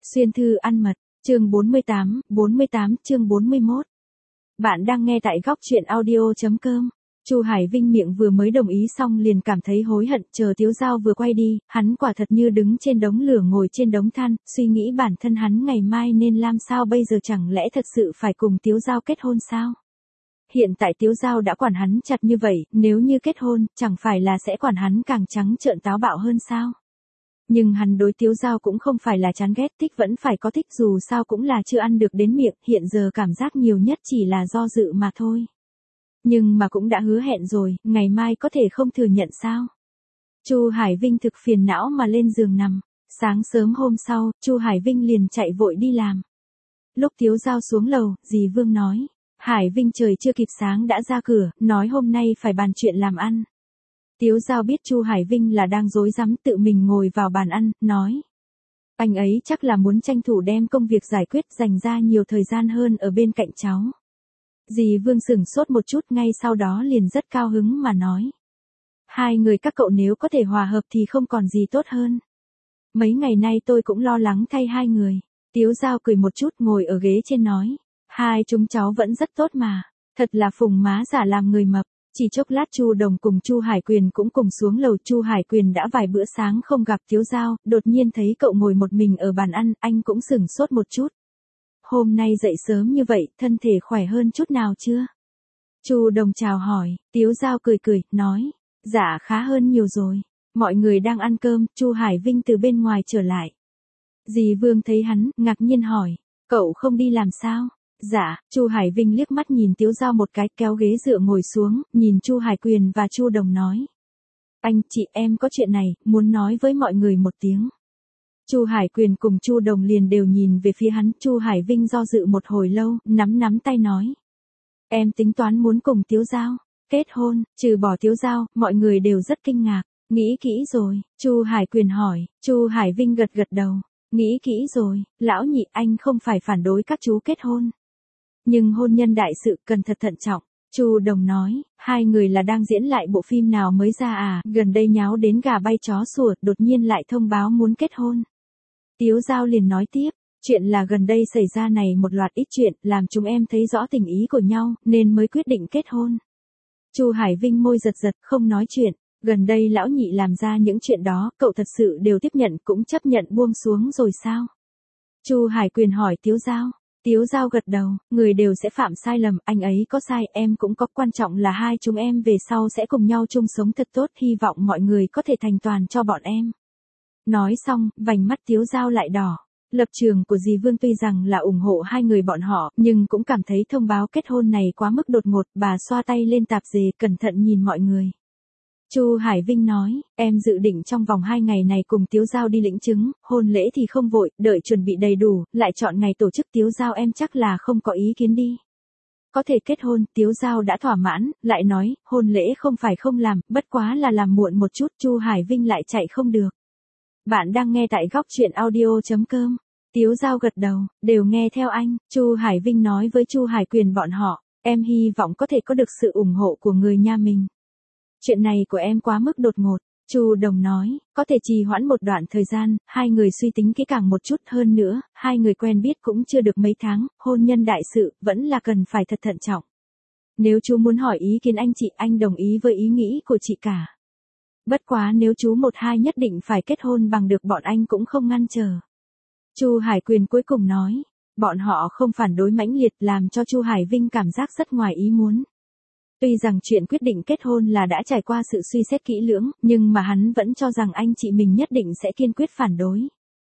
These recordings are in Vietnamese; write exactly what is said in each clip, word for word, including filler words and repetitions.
Xuyên thư ăn mật, chương bốn mươi tám, bốn mươi tám, chương bốn mươi mốt. Bạn đang nghe tại góc truyện audio.com. Chu Hải Vinh miệng vừa mới đồng ý xong liền cảm thấy hối hận, chờ Tiếu Giao vừa quay đi, hắn quả thật như đứng trên đống lửa ngồi trên đống than, suy nghĩ bản thân hắn ngày mai nên làm sao bây giờ, chẳng lẽ thật sự phải cùng Tiếu Giao kết hôn sao? Hiện tại Tiếu Giao đã quản hắn chặt như vậy, nếu như kết hôn, chẳng phải là sẽ quản hắn càng trắng trợn táo bạo hơn sao? Nhưng hắn đối Tiếu Giao cũng không phải là chán ghét, thích vẫn phải có thích, dù sao cũng là chưa ăn được đến miệng, hiện giờ cảm giác nhiều nhất chỉ là do dự mà thôi. Nhưng mà cũng đã hứa hẹn rồi, ngày mai có thể không thừa nhận sao? Chu Hải Vinh thực phiền não mà lên giường nằm. Sáng sớm hôm sau, Chu Hải Vinh liền chạy vội đi làm. Lúc Tiếu Giao xuống lầu, dì Vương nói, Hải Vinh trời chưa kịp sáng đã ra cửa, nói hôm nay phải bàn chuyện làm ăn. Tiếu Giao biết Chu Hải Vinh là đang rối rắm, tự mình ngồi vào bàn ăn, nói. Anh ấy chắc là muốn tranh thủ đem công việc giải quyết, dành ra nhiều thời gian hơn ở bên cạnh cháu. Dì Vương sửng sốt một chút, ngay sau đó liền rất cao hứng mà nói. Hai người các cậu nếu có thể hòa hợp thì không còn gì tốt hơn. Mấy ngày nay tôi cũng lo lắng thay hai người. Tiếu Giao cười một chút, ngồi ở ghế trên nói. Hai chúng cháu vẫn rất tốt mà. Thật là phùng má giả làm người mập. Chỉ chốc lát Chu Đồng cùng Chu Hải Quyền cũng cùng xuống lầu. Chu Hải Quyền đã vài bữa sáng không gặp Tiếu Giao, đột nhiên thấy cậu ngồi một mình ở bàn ăn, anh cũng sửng sốt một chút. Hôm nay dậy sớm như vậy, thân thể khỏe hơn chút nào chưa? Chu Đồng chào hỏi, Tiếu Giao cười cười, nói, dạ khá hơn nhiều rồi. Mọi người đang ăn cơm, Chu Hải Vinh từ bên ngoài trở lại. Dì Vương thấy hắn, ngạc nhiên hỏi, cậu không đi làm sao? Dạ, Chu Hải Vinh liếc mắt nhìn Tiếu Giao một cái, kéo ghế dựa ngồi xuống, nhìn Chu Hải Quyền và Chu Đồng nói. Anh, chị em có chuyện này, muốn nói với mọi người một tiếng. Chu Hải Quyền cùng Chu Đồng liền đều nhìn về phía hắn. Chu Hải Vinh do dự một hồi lâu, nắm nắm tay nói. Em tính toán muốn cùng Tiếu Giao kết hôn, trừ bỏ Tiếu Giao, mọi người đều rất kinh ngạc. Nghĩ kỹ rồi, Chu Hải Quyền hỏi. Chu Hải Vinh gật gật đầu. Nghĩ kỹ rồi, lão nhị, anh không phải phản đối các chú kết hôn. Nhưng hôn nhân đại sự cần thật thận trọng. Chu Đồng nói, hai người là đang diễn lại bộ phim nào mới ra à, gần đây nháo đến gà bay chó sủa, đột nhiên lại thông báo muốn kết hôn. Tiếu Giao liền nói tiếp, chuyện là gần đây xảy ra này một loạt ít chuyện, làm chúng em thấy rõ tình ý của nhau, nên mới quyết định kết hôn. Chu Hải Vinh môi giật giật, không nói chuyện, gần đây lão nhị làm ra những chuyện đó, cậu thật sự đều tiếp nhận, cũng chấp nhận buông xuống rồi sao? Chu Hải Quyền hỏi Tiếu Giao. Tiếu Giao gật đầu, người đều sẽ phạm sai lầm, anh ấy có sai, em cũng có, quan trọng là hai chúng em về sau sẽ cùng nhau chung sống thật tốt, hy vọng mọi người có thể thành toàn cho bọn em. Nói xong, vành mắt Tiếu Giao lại đỏ. Lập trường của dì Vương tuy rằng là ủng hộ hai người bọn họ, nhưng cũng cảm thấy thông báo kết hôn này quá mức đột ngột, bà xoa tay lên tạp dề, cẩn thận nhìn mọi người. Chu Hải Vinh nói, em dự định trong vòng hai ngày này cùng Tiếu Giao đi lĩnh chứng, hôn lễ thì không vội, đợi chuẩn bị đầy đủ, lại chọn ngày tổ chức. Tiếu Giao em chắc là không có ý kiến đi. Có thể kết hôn, Tiếu Giao đã thỏa mãn, lại nói, hôn lễ không phải không làm, bất quá là làm muộn một chút. Chu Hải Vinh lại chạy không được. Bạn đang nghe tại góc truyện audio.com. Tiếu Giao gật đầu, đều nghe theo anh. Chu Hải Vinh nói với Chu Hải Quyền bọn họ, em hy vọng có thể có được sự ủng hộ của người nhà mình. Chuyện này của em quá mức đột ngột. Chu Đồng nói, có thể trì hoãn một đoạn thời gian, hai người suy tính kỹ càng một chút, hơn nữa, hai người quen biết cũng chưa được mấy tháng, hôn nhân đại sự, vẫn là cần phải thật thận trọng. Nếu chú muốn hỏi ý kiến anh chị, anh đồng ý với ý nghĩ của chị cả. Bất quá nếu chú một hai nhất định phải kết hôn bằng được, bọn anh cũng không ngăn trở. Chu Hải Quyền cuối cùng nói, bọn họ không phản đối mãnh liệt, làm cho Chu Hải Vinh cảm giác rất ngoài ý muốn. Tuy rằng chuyện quyết định kết hôn là đã trải qua sự suy xét kỹ lưỡng, nhưng mà hắn vẫn cho rằng anh chị mình nhất định sẽ kiên quyết phản đối.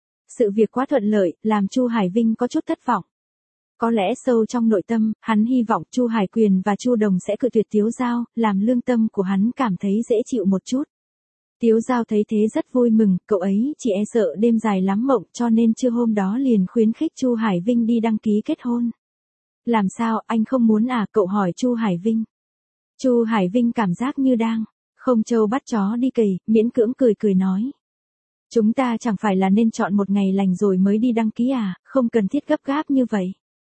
Sự việc quá thuận lợi, làm Chu Hải Vinh có chút thất vọng. Có lẽ sâu trong nội tâm, hắn hy vọng Chu Hải Quyền và Chu Đồng sẽ cự tuyệt Tiếu Giao, làm lương tâm của hắn cảm thấy dễ chịu một chút. Tiếu Giao thấy thế rất vui mừng, cậu ấy chỉ e sợ đêm dài lắm mộng, cho nên trưa hôm đó liền khuyến khích Chu Hải Vinh đi đăng ký kết hôn. Làm sao, anh không muốn à, cậu hỏi Chu Hải Vinh. Chu Hải Vinh cảm giác như đang không trâu bắt chó đi cày, miễn cưỡng cười cười nói. Chúng ta chẳng phải là nên chọn một ngày lành rồi mới đi đăng ký à, không cần thiết gấp gáp như vậy.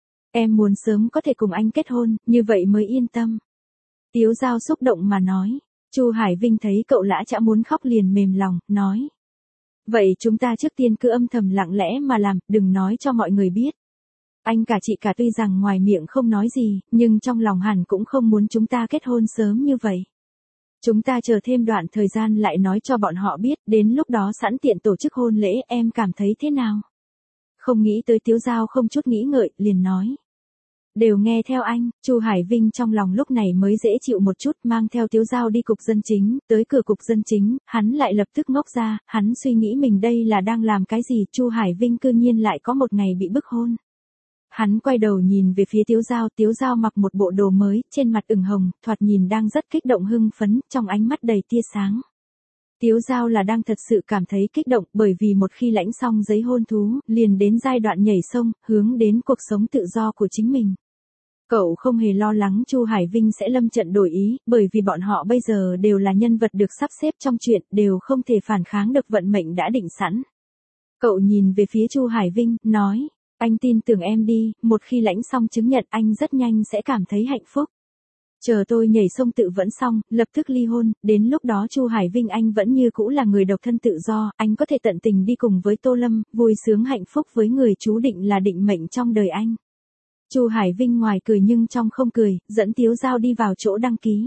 Em muốn sớm có thể cùng anh kết hôn, như vậy mới yên tâm. Tiếu Giao xúc động mà nói. Chu Hải Vinh thấy cậu lã chã muốn khóc liền mềm lòng, nói. Vậy chúng ta trước tiên cứ âm thầm lặng lẽ mà làm, đừng nói cho mọi người biết. Anh cả chị cả tuy rằng ngoài miệng không nói gì, nhưng trong lòng hẳn cũng không muốn chúng ta kết hôn sớm như vậy. Chúng ta chờ thêm đoạn thời gian lại nói cho bọn họ biết, đến lúc đó sẵn tiện tổ chức hôn lễ, em cảm thấy thế nào? Không nghĩ tới Tiếu Giao không chút nghĩ ngợi, liền nói. Đều nghe theo anh. Chu Hải Vinh trong lòng lúc này mới dễ chịu một chút, mang theo Tiếu Giao đi cục dân chính, tới cửa cục dân chính, hắn lại lập tức ngốc ra, hắn suy nghĩ mình đây là đang làm cái gì, Chu Hải Vinh cư nhiên lại có một ngày bị bức hôn. Hắn quay đầu nhìn về phía Tiếu Giao, Tiếu Giao mặc một bộ đồ mới, trên mặt ửng hồng, thoạt nhìn đang rất kích động hưng phấn, trong ánh mắt đầy tia sáng. Tiếu Giao là đang thật sự cảm thấy kích động, bởi vì một khi lãnh xong giấy hôn thú, liền đến giai đoạn nhảy sông, hướng đến cuộc sống tự do của chính mình. Cậu không hề lo lắng Chu Hải Vinh sẽ lâm trận đổi ý, bởi vì bọn họ bây giờ đều là nhân vật được sắp xếp trong chuyện, đều không thể phản kháng được vận mệnh đã định sẵn. Cậu nhìn về phía Chu Hải Vinh, nói, anh tin tưởng em đi, một khi lãnh xong chứng nhận anh rất nhanh sẽ cảm thấy hạnh phúc. Chờ tôi nhảy sông tự vẫn xong, lập tức ly hôn, đến lúc đó Chu Hải Vinh anh vẫn như cũ là người độc thân tự do, anh có thể tận tình đi cùng với Tô Lâm, vui sướng hạnh phúc với người chú định là định mệnh trong đời anh. Chu Hải Vinh ngoài cười nhưng trong không cười, dẫn Tiếu Giao đi vào chỗ đăng ký.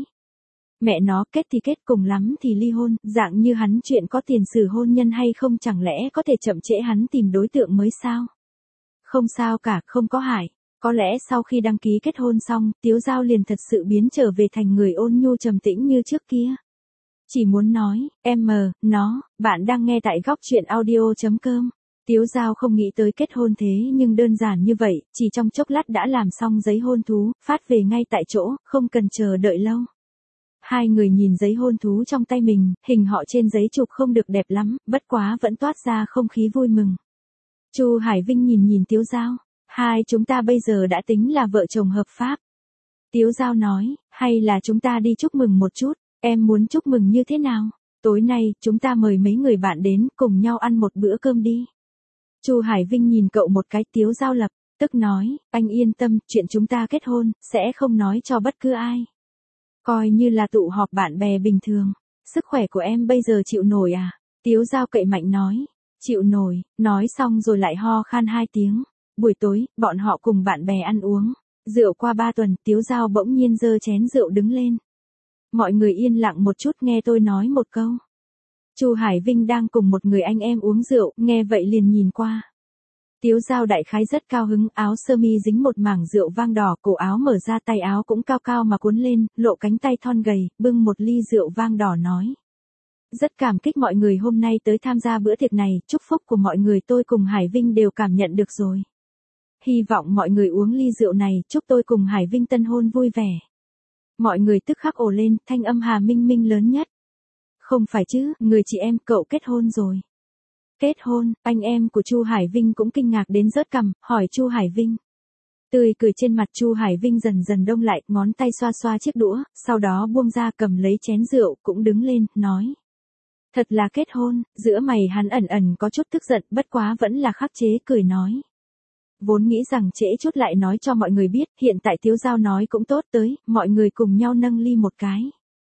Mẹ nó, kết thì kết, cùng lắm thì ly hôn, dạng như hắn chuyện có tiền sử hôn nhân hay không chẳng lẽ có thể chậm trễ hắn tìm đối tượng mới sao? Không sao cả, không có hại. Có lẽ sau khi đăng ký kết hôn xong, Tiếu Giao liền thật sự biến trở về thành người ôn nhu trầm tĩnh như trước kia. Chỉ muốn nói, em mờ, nó, bạn đang nghe tại góc truyện audio chấm com. Tiếu Giao không nghĩ tới kết hôn thế nhưng đơn giản như vậy, chỉ trong chốc lát đã làm xong giấy hôn thú, phát về ngay tại chỗ, không cần chờ đợi lâu. Hai người nhìn giấy hôn thú trong tay mình, hình họ trên giấy chụp không được đẹp lắm, bất quá vẫn toát ra không khí vui mừng. Chu Hải Vinh nhìn nhìn Tiếu Giao, hai chúng ta bây giờ đã tính là vợ chồng hợp pháp. Tiếu Giao nói, hay là chúng ta đi chúc mừng một chút, em muốn chúc mừng như thế nào? Tối nay, chúng ta mời mấy người bạn đến, cùng nhau ăn một bữa cơm đi. Chu Hải Vinh nhìn cậu một cái, Tiếu Giao lập tức nói, anh yên tâm, chuyện chúng ta kết hôn, sẽ không nói cho bất cứ ai. Coi như là tụ họp bạn bè bình thường. Sức khỏe của em bây giờ chịu nổi à? Tiếu Giao cậy mạnh nói. Chịu nổi, nói xong rồi lại ho khan hai tiếng. Buổi tối, bọn họ cùng bạn bè ăn uống. Rượu qua ba tuần, Tiếu Giao bỗng nhiên giơ chén rượu đứng lên. Mọi người yên lặng một chút nghe tôi nói một câu. Chu Hải Vinh đang cùng một người anh em uống rượu, nghe vậy liền nhìn qua. Tiếu Giao đại khái rất cao hứng, áo sơ mi dính một mảng rượu vang đỏ, cổ áo mở ra, tay áo cũng cao cao mà cuốn lên, lộ cánh tay thon gầy, bưng một ly rượu vang đỏ nói. Rất cảm kích mọi người hôm nay tới tham gia bữa tiệc này, chúc phúc của mọi người tôi cùng Hải Vinh đều cảm nhận được rồi. Hy vọng mọi người uống ly rượu này, chúc tôi cùng Hải Vinh tân hôn vui vẻ. Mọi người tức khắc ồ lên, thanh âm Hà Minh Minh lớn nhất. Không phải chứ, người chị em cậu kết hôn rồi. Kết hôn, anh em của Chu Hải Vinh cũng kinh ngạc đến rớt cằm, hỏi Chu Hải Vinh. Tươi cười trên mặt Chu Hải Vinh dần dần đông lại, ngón tay xoa xoa chiếc đũa, sau đó buông ra cầm lấy chén rượu, cũng đứng lên, nói. Thật là kết hôn, giữa mày hắn ẩn ẩn có chút tức giận, bất quá vẫn là khắc chế cười nói. Vốn nghĩ rằng trễ chút lại nói cho mọi người biết, hiện tại Tiếu Giao nói cũng tốt tới, mọi người cùng nhau nâng ly một cái.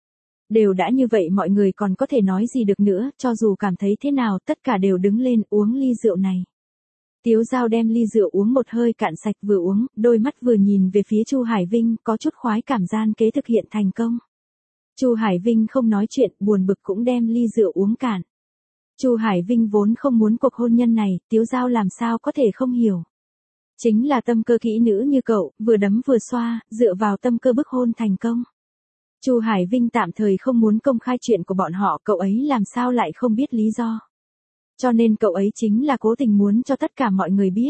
Đều đã như vậy mọi người còn có thể nói gì được nữa, cho dù cảm thấy thế nào tất cả đều đứng lên uống ly rượu này. Tiếu Giao đem ly rượu uống một hơi cạn sạch, vừa uống, đôi mắt vừa nhìn về phía Chu Hải Vinh, có chút khoái cảm gian kế thực hiện thành công. Chu Hải Vinh không nói chuyện, buồn bực cũng đem ly rượu uống cạn. Chu Hải Vinh vốn không muốn cuộc hôn nhân này, Tiếu Giao làm sao có thể không hiểu. Chính là tâm cơ kỹ nữ như cậu, vừa đấm vừa xoa, dựa vào tâm cơ bức hôn thành công. Chu Hải Vinh tạm thời không muốn công khai chuyện của bọn họ, cậu ấy làm sao lại không biết lý do. Cho nên cậu ấy chính là cố tình muốn cho tất cả mọi người biết.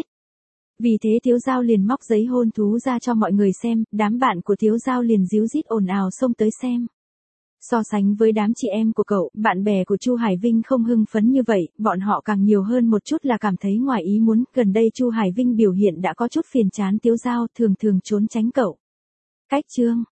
Vì thế Tiếu Giao liền móc giấy hôn thú ra cho mọi người xem, đám bạn của Tiếu Giao liền díu dít ồn ào xông tới xem. So sánh với đám chị em của cậu, bạn bè của Chu Hải Vinh không hưng phấn như vậy, bọn họ càng nhiều hơn một chút là cảm thấy ngoài ý muốn, gần đây Chu Hải Vinh biểu hiện đã có chút phiền chán Tiếu Giao, thường thường trốn tránh cậu. Cách chương